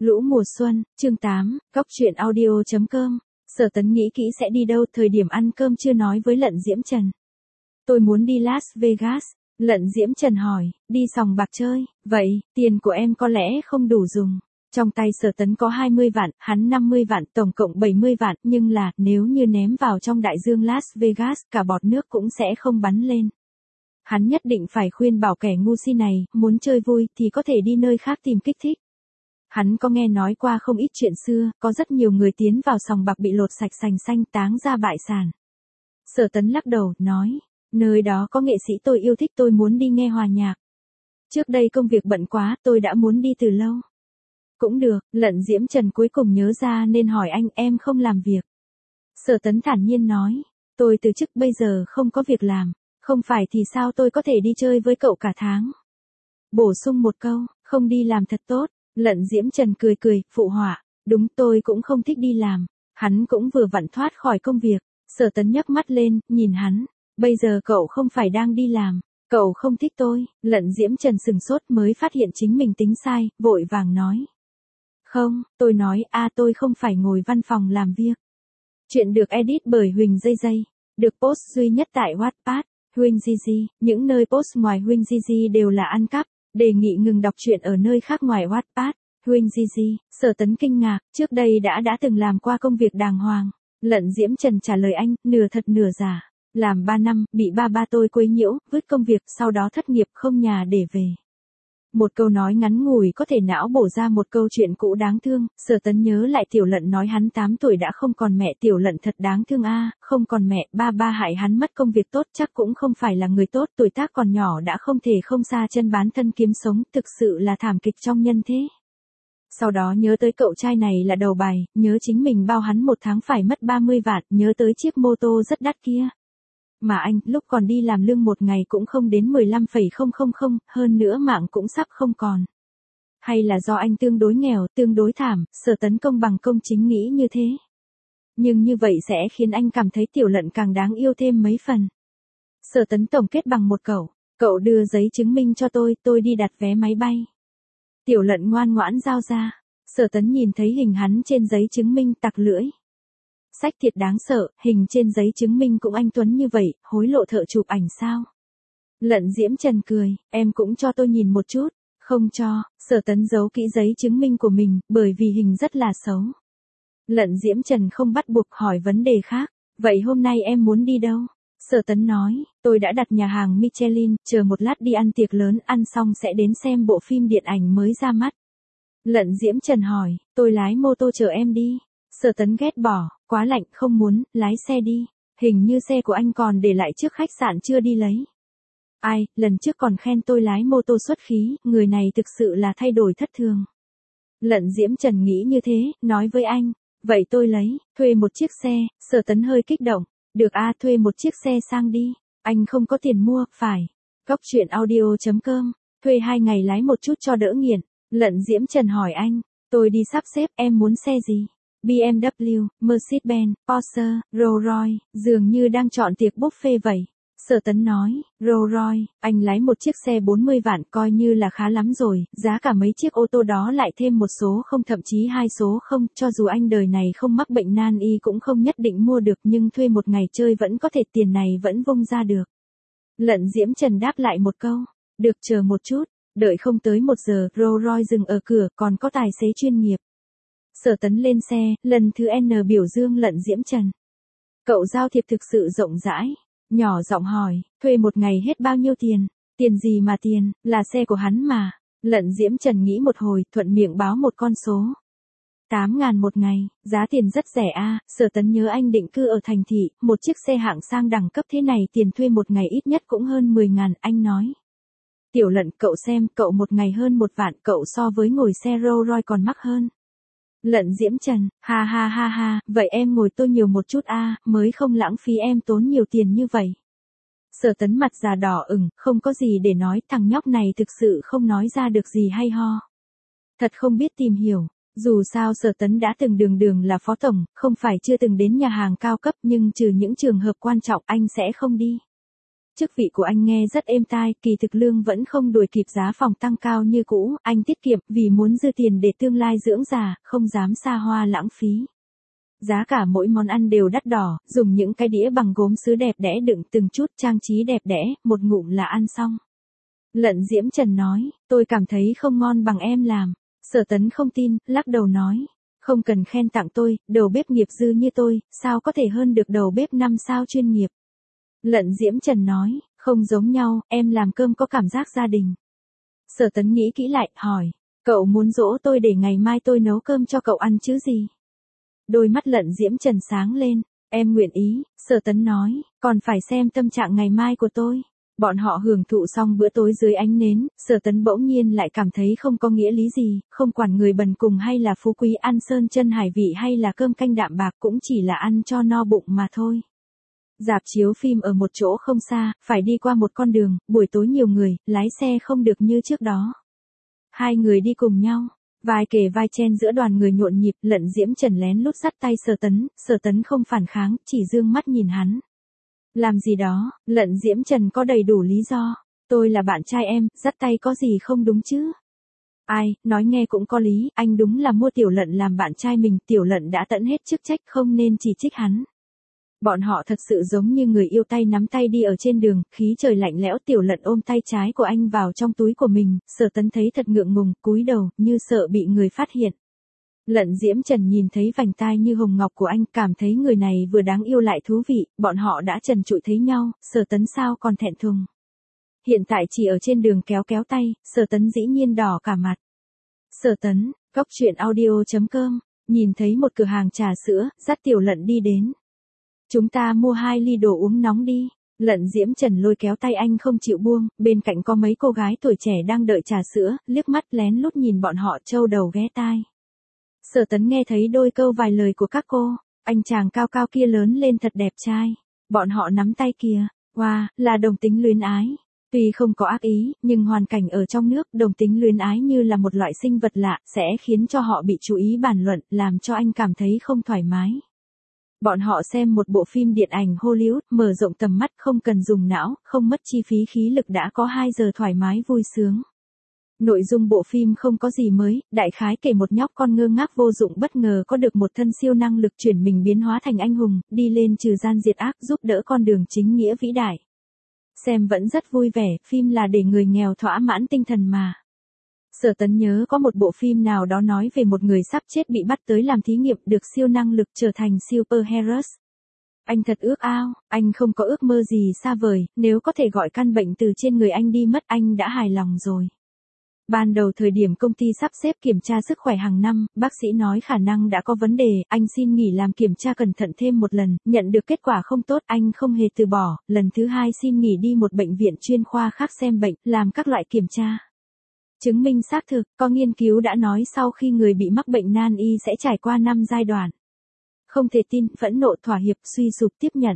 Lũ mùa xuân, chương 8, góc truyện audio.com. Sở Tấn nghĩ kỹ sẽ đi đâu, thời điểm ăn cơm chưa nói với Lận Diễm Trần. Tôi muốn đi Las Vegas. Lận Diễm Trần hỏi, đi sòng bạc chơi, vậy, tiền của em có lẽ không đủ dùng. Trong tay Sở Tấn có 20 vạn, hắn 50 vạn, tổng cộng 70 vạn, nhưng là, nếu như ném vào trong đại dương Las Vegas, cả bọt nước cũng sẽ không bắn lên. Hắn nhất định phải khuyên bảo kẻ ngu si này, muốn chơi vui thì có thể đi nơi khác tìm kích thích. Hắn có nghe nói qua không ít chuyện xưa, có rất nhiều người tiến vào sòng bạc bị lột sạch sành xanh táng ra bại sản. Sở Tấn lắc đầu, nói, nơi đó có nghệ sĩ tôi yêu thích, tôi muốn đi nghe hòa nhạc. Trước đây công việc bận quá, tôi đã muốn đi từ lâu. Cũng được, Lận Diễm Trần cuối cùng nhớ ra nên hỏi anh, em không làm việc. Sở Tấn thản nhiên nói, tôi từ chức bây giờ không có việc làm, không phải thì sao tôi có thể đi chơi với cậu cả tháng. Bổ sung một câu, không đi làm thật tốt. Lận Diễm Trần cười cười, phụ họa, đúng, tôi cũng không thích đi làm. Hắn cũng vừa vặn thoát khỏi công việc. Sở Tấn nhấc mắt lên, nhìn hắn, bây giờ cậu không phải đang đi làm, cậu không thích tôi. Lận Diễm Trần sừng sốt mới phát hiện chính mình tính sai, vội vàng nói. Không, tôi nói, tôi không phải ngồi văn phòng làm việc. Chuyện được edit bởi Huỳnh Dây Dây, được post duy nhất tại Wattpad. Huỳnh Gigi, những nơi post ngoài Huỳnh Gigi đều là ăn cắp. Đề nghị ngừng đọc truyện ở nơi khác ngoài Wattpad. Huỳnh Gigi. Sở Tấn kinh ngạc, trước đây đã từng làm qua công việc đàng hoàng. Lận Diễm Trần trả lời anh, nửa thật nửa giả. Làm 3 năm, bị ba tôi quấy nhiễu, vứt công việc, sau đó thất nghiệp không nhà để về. Một câu nói ngắn ngủi có thể não bổ ra một câu chuyện cũ đáng thương. Sở Tấn nhớ lại Tiểu Lận nói hắn 8 tuổi đã không còn mẹ, Tiểu Lận thật đáng thương không còn mẹ, ba hại hắn mất công việc tốt, chắc cũng không phải là người tốt, tuổi tác còn nhỏ đã không thể không xa chân bán thân kiếm sống, thực sự là thảm kịch trong nhân thế. Sau đó nhớ tới cậu trai này là đầu bài, nhớ chính mình bao hắn một tháng phải mất 30 vạn, nhớ tới chiếc mô tô rất đắt kia. Mà anh, lúc còn đi làm lương một ngày cũng không đến 15,000, hơn nữa mạng cũng sắp không còn. Hay là do anh tương đối nghèo, tương đối thảm, Sở Tấn công bằng công chính nghĩ như thế. Nhưng như vậy sẽ khiến anh cảm thấy Tiểu Lận càng đáng yêu thêm mấy phần. Sở Tấn tổng kết bằng một câu, cậu đưa giấy chứng minh cho tôi đi đặt vé máy bay. Tiểu Lận ngoan ngoãn giao ra. Sở Tấn nhìn thấy hình hắn trên giấy chứng minh tặc lưỡi. Sách thiệt đáng sợ, hình trên giấy chứng minh cũng anh tuấn như vậy, hối lộ thợ chụp ảnh sao? Lận Diễm Trần cười, em cũng cho tôi nhìn một chút. Không cho. Sở Tấn giấu kỹ giấy chứng minh của mình, bởi vì hình rất là xấu. Lận Diễm Trần không bắt buộc hỏi vấn đề khác. Vậy hôm nay em muốn đi đâu? Sở Tấn nói, tôi đã đặt nhà hàng Michelin, chờ một lát đi ăn tiệc lớn, ăn xong sẽ đến xem bộ phim điện ảnh mới ra mắt. Lận Diễm Trần hỏi, tôi lái mô tô chờ em đi. Sở Tấn ghét bỏ, quá lạnh, không muốn, lái xe đi. Hình như xe của anh còn để lại trước khách sạn chưa đi lấy. Ai, lần trước còn khen tôi lái mô tô xuất khí, người này thực sự là thay đổi thất thường. Lận Diễm Trần nghĩ như thế, nói với anh, vậy tôi lấy, thuê một chiếc xe. Sở Tấn hơi kích động, được thuê một chiếc xe sang đi. Anh không có tiền mua, phải. Góc truyện audio.com, thuê 2 ngày lái một chút cho đỡ nghiện. Lận Diễm Trần hỏi anh, tôi đi sắp xếp, em muốn xe gì? BMW, Mercedes-Benz, Porsche, Rolls-Royce, dường như đang chọn tiệc buffet vậy. Sở Tấn nói, Rolls-Royce, anh lái một chiếc xe 40 vạn coi như là khá lắm rồi, giá cả mấy chiếc ô tô đó lại thêm một số không, thậm chí 2 số không, cho dù anh đời này không mắc bệnh nan y cũng không nhất định mua được, nhưng thuê một ngày chơi vẫn có thể, tiền này vẫn vung ra được. Lận Diễm Trần đáp lại một câu, được, chờ một chút. Đợi không tới 1 giờ, Rolls-Royce dừng ở cửa, còn có tài xế chuyên nghiệp. Sở Tấn lên xe, lần thứ N biểu dương Lận Diễm Trần. Cậu giao thiệp thực sự rộng rãi. Nhỏ giọng hỏi, thuê một ngày hết bao nhiêu tiền? Tiền gì mà tiền, là xe của hắn mà. Lận Diễm Trần nghĩ một hồi, thuận miệng báo một con số. 8.000 một ngày, giá tiền rất rẻ Sở Tấn nhớ anh định cư ở thành thị, một chiếc xe hạng sang đẳng cấp thế này tiền thuê một ngày ít nhất cũng hơn 10.000, anh nói. Tiểu Lận, cậu xem, cậu một ngày hơn 1 vạn, cậu so với ngồi xe Rolls-Royce còn mắc hơn. Lận Diễm Trần, ha, vậy em ngồi tôi nhiều một chút mới không lãng phí em tốn nhiều tiền như vậy. Sở Tấn mặt già đỏ ửng, không có gì để nói, thằng nhóc này thực sự không nói ra được gì hay ho. Thật không biết tìm hiểu, dù sao Sở Tấn đã từng đường là phó tổng, không phải chưa từng đến nhà hàng cao cấp, nhưng trừ những trường hợp quan trọng anh sẽ không đi. chức vị của anh nghe rất êm tai, kỳ thực lương vẫn không đuổi kịp giá phòng tăng cao như cũ, anh tiết kiệm vì muốn dư tiền để tương lai dưỡng già, không dám xa hoa lãng phí. Giá cả mỗi món ăn đều đắt đỏ, dùng những cái đĩa bằng gốm sứ đẹp đẽ đựng từng chút trang trí đẹp đẽ, một ngụm là ăn xong. Lận Diễm Trần nói, tôi cảm thấy không ngon bằng em làm. Sở Tấn không tin, lắc đầu nói, không cần khen tặng tôi, đầu bếp nghiệp dư như tôi, sao có thể hơn được đầu bếp 5 sao chuyên nghiệp. Lận Diễm Trần nói, không giống nhau, em làm cơm có cảm giác gia đình. Sở Tấn nghĩ kỹ lại, hỏi, cậu muốn dỗ tôi để ngày mai tôi nấu cơm cho cậu ăn chứ gì? Đôi mắt Lận Diễm Trần sáng lên, em nguyện ý, Sở Tấn nói, còn phải xem tâm trạng ngày mai của tôi. Bọn họ hưởng thụ xong bữa tối dưới ánh nến, Sở Tấn bỗng nhiên lại cảm thấy không có nghĩa lý gì, không quản người bần cùng hay là phú quý ăn sơn chân hải vị hay là cơm canh đạm bạc cũng chỉ là ăn cho no bụng mà thôi. Rạp chiếu phim ở một chỗ không xa, phải đi qua một con đường, buổi tối nhiều người, lái xe không được như trước đó. Hai người đi cùng nhau, vai kề vai chen giữa đoàn người nhộn nhịp, Lận Diễm Trần lén lút dắt tay Sở Tấn không phản kháng, chỉ dương mắt nhìn hắn. Làm gì đó, Lận Diễm Trần có đầy đủ lý do. Tôi là bạn trai em, dắt tay có gì không đúng chứ? Ai, nói nghe cũng có lý, anh đúng là mua Tiểu Lận làm bạn trai mình, Tiểu Lận đã tận hết chức trách không nên chỉ trích hắn. Bọn họ thật sự giống như người yêu tay nắm tay đi ở trên đường, khí trời lạnh lẽo, Tiểu Lận ôm tay trái của anh vào trong túi của mình, Sở Tấn thấy thật ngượng ngùng, cúi đầu, như sợ bị người phát hiện. Lận Diễm Trần nhìn thấy vành tai như hồng ngọc của anh, cảm thấy người này vừa đáng yêu lại thú vị, bọn họ đã trần trụi thấy nhau, Sở Tấn sao còn thẹn thùng. Hiện tại chỉ ở trên đường kéo kéo tay, Sở Tấn dĩ nhiên đỏ cả mặt. Sở Tấn, goctruyện.audio.com, nhìn thấy một cửa hàng trà sữa, dắt Tiểu Lận đi đến. Chúng ta mua 2 ly đồ uống nóng đi. Lận Diễm Trần lôi kéo tay anh không chịu buông, bên cạnh có mấy cô gái tuổi trẻ đang đợi trà sữa, liếc mắt lén lút nhìn bọn họ trâu đầu ghé tai. Sở Tấn nghe thấy đôi câu vài lời của các cô, anh chàng cao cao kia lớn lên thật đẹp trai. Bọn họ nắm tay kìa, wow, là đồng tính luyến ái. Tuy không có ác ý, nhưng hoàn cảnh ở trong nước, đồng tính luyến ái như là một loại sinh vật lạ, sẽ khiến cho họ bị chú ý bàn luận, làm cho anh cảm thấy không thoải mái. Bọn họ xem một bộ phim điện ảnh Hollywood, mở rộng tầm mắt, không cần dùng não, không mất chi phí khí lực đã có 2 giờ thoải mái vui sướng. Nội dung bộ phim không có gì mới, đại khái kể một nhóc con ngơ ngác vô dụng bất ngờ có được một thân siêu năng lực chuyển mình biến hóa thành anh hùng, đi lên trừ gian diệt ác, giúp đỡ con đường chính nghĩa vĩ đại. Xem vẫn rất vui vẻ, phim là để người nghèo thỏa mãn tinh thần mà. Sở Tấn nhớ có một bộ phim nào đó nói về một người sắp chết bị bắt tới làm thí nghiệm được siêu năng lực trở thành superheroes. Anh thật ước ao, anh không có ước mơ gì xa vời, nếu có thể gọi căn bệnh từ trên người anh đi mất anh đã hài lòng rồi. Ban đầu thời điểm công ty sắp xếp kiểm tra sức khỏe hàng năm, bác sĩ nói khả năng đã có vấn đề, anh xin nghỉ làm kiểm tra cẩn thận thêm một lần, nhận được kết quả không tốt, anh không hề từ bỏ, lần thứ 2 xin nghỉ đi một bệnh viện chuyên khoa khác xem bệnh, làm các loại kiểm tra. Chứng minh xác thực, có nghiên cứu đã nói sau khi người bị mắc bệnh nan y sẽ trải qua 5 giai đoạn. Không thể tin, phẫn nộ, thỏa hiệp, suy sụp, tiếp nhận.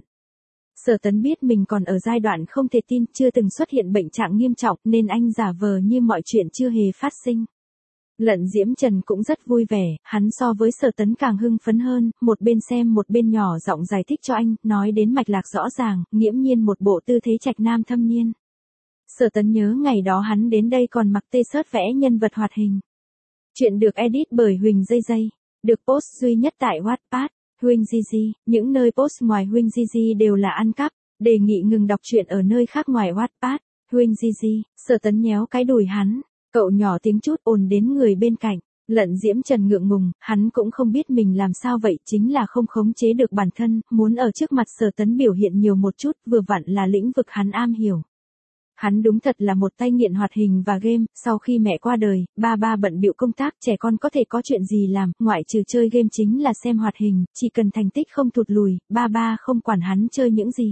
Sở Tấn biết mình còn ở giai đoạn không thể tin, chưa từng xuất hiện bệnh trạng nghiêm trọng nên anh giả vờ như mọi chuyện chưa hề phát sinh. Lận Diễm Trần cũng rất vui vẻ, hắn so với Sở Tấn càng hưng phấn hơn, một bên xem một bên nhỏ giọng giải thích cho anh, nói đến mạch lạc rõ ràng, nghiễm nhiên một bộ tư thế trạch nam thâm niên. Sở Tấn nhớ ngày đó hắn đến đây còn mặc t-shirt vẽ nhân vật hoạt hình. Chuyện được edit bởi Huỳnh Dây Dây, được post duy nhất tại Wattpad. Huỳnh Gigi, những nơi post ngoài Huỳnh Gigi đều là ăn cắp, đề nghị ngừng đọc truyện ở nơi khác ngoài Wattpad. Huỳnh Gigi, Sở Tấn nhéo cái đùi hắn, cậu nhỏ tiếng chút ồn đến người bên cạnh. Lận Diễm Trần ngượng ngùng, hắn cũng không biết mình làm sao vậy, chính là không khống chế được bản thân, muốn ở trước mặt Sở Tấn biểu hiện nhiều một chút, vừa vặn là lĩnh vực hắn am hiểu. Hắn đúng thật là một tay nghiện hoạt hình và game, sau khi mẹ qua đời, ba bận bịu công tác, trẻ con có thể có chuyện gì làm, ngoại trừ chơi game chính là xem hoạt hình, chỉ cần thành tích không thụt lùi, ba không quản hắn chơi những gì.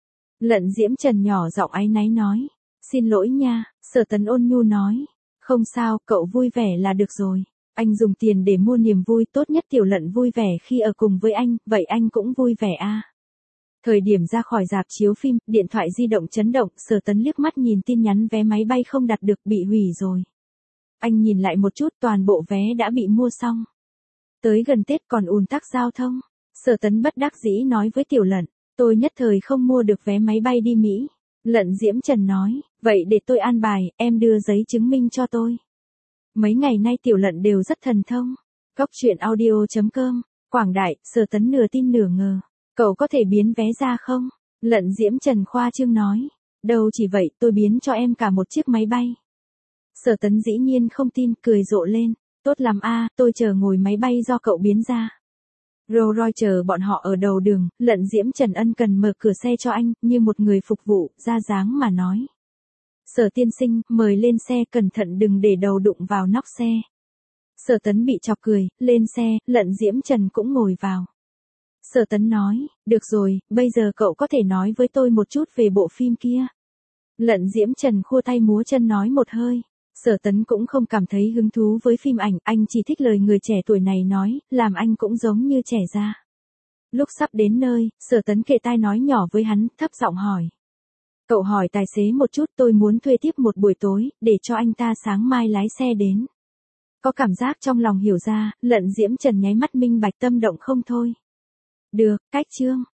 Lận Diễm Trần nhỏ giọng áy náy nói, xin lỗi nha, Sở Tấn ôn nhu nói, không sao, cậu vui vẻ là được rồi. Anh dùng tiền để mua niềm vui, tốt nhất Tiểu Lận vui vẻ khi ở cùng với anh, vậy anh cũng vui vẻ à. Thời điểm ra khỏi rạp chiếu phim, điện thoại di động chấn động, Sở Tấn liếc mắt nhìn tin nhắn vé máy bay không đặt được, bị hủy rồi. Anh nhìn lại một chút, toàn bộ vé đã bị mua xong. Tới gần Tết còn ùn tắc giao thông. Sở Tấn bất đắc dĩ nói với Tiểu Lận, tôi nhất thời không mua được vé máy bay đi Mỹ. Lận Diễm Trần nói, vậy để tôi an bài, em đưa giấy chứng minh cho tôi. Mấy ngày nay Tiểu Lận đều rất thần thông. Cóc truyện audio.com, Quảng Đại, Sở Tấn nửa tin nửa ngờ. Cậu có thể biến vé ra không? Lận Diễm Trần khoa trương nói. Đâu chỉ vậy, tôi biến cho em cả một chiếc máy bay. Sở Tấn dĩ nhiên không tin, cười rộ lên. Tốt lắm a, tôi chờ ngồi máy bay do cậu biến ra. Rolls Royce chờ bọn họ ở đầu đường, Lận Diễm Trần ân cần mở cửa xe cho anh, như một người phục vụ, ra dáng mà nói. Sở tiên sinh, mời lên xe, cẩn thận đừng để đầu đụng vào nóc xe. Sở Tấn bị chọc cười, lên xe, Lận Diễm Trần cũng ngồi vào. Sở Tấn nói, được rồi, bây giờ cậu có thể nói với tôi một chút về bộ phim kia. Lận Diễm Trần khua tay múa chân nói một hơi. Sở Tấn cũng không cảm thấy hứng thú với phim ảnh, anh chỉ thích lời người trẻ tuổi này nói, làm anh cũng giống như trẻ ra. Lúc sắp đến nơi, Sở Tấn kề tai nói nhỏ với hắn, thấp giọng hỏi. Cậu hỏi tài xế một chút, tôi muốn thuê tiếp một buổi tối, để cho anh ta sáng mai lái xe đến. Có cảm giác trong lòng hiểu ra, Lận Diễm Trần nháy mắt minh bạch tâm động không thôi. Được, cách chương.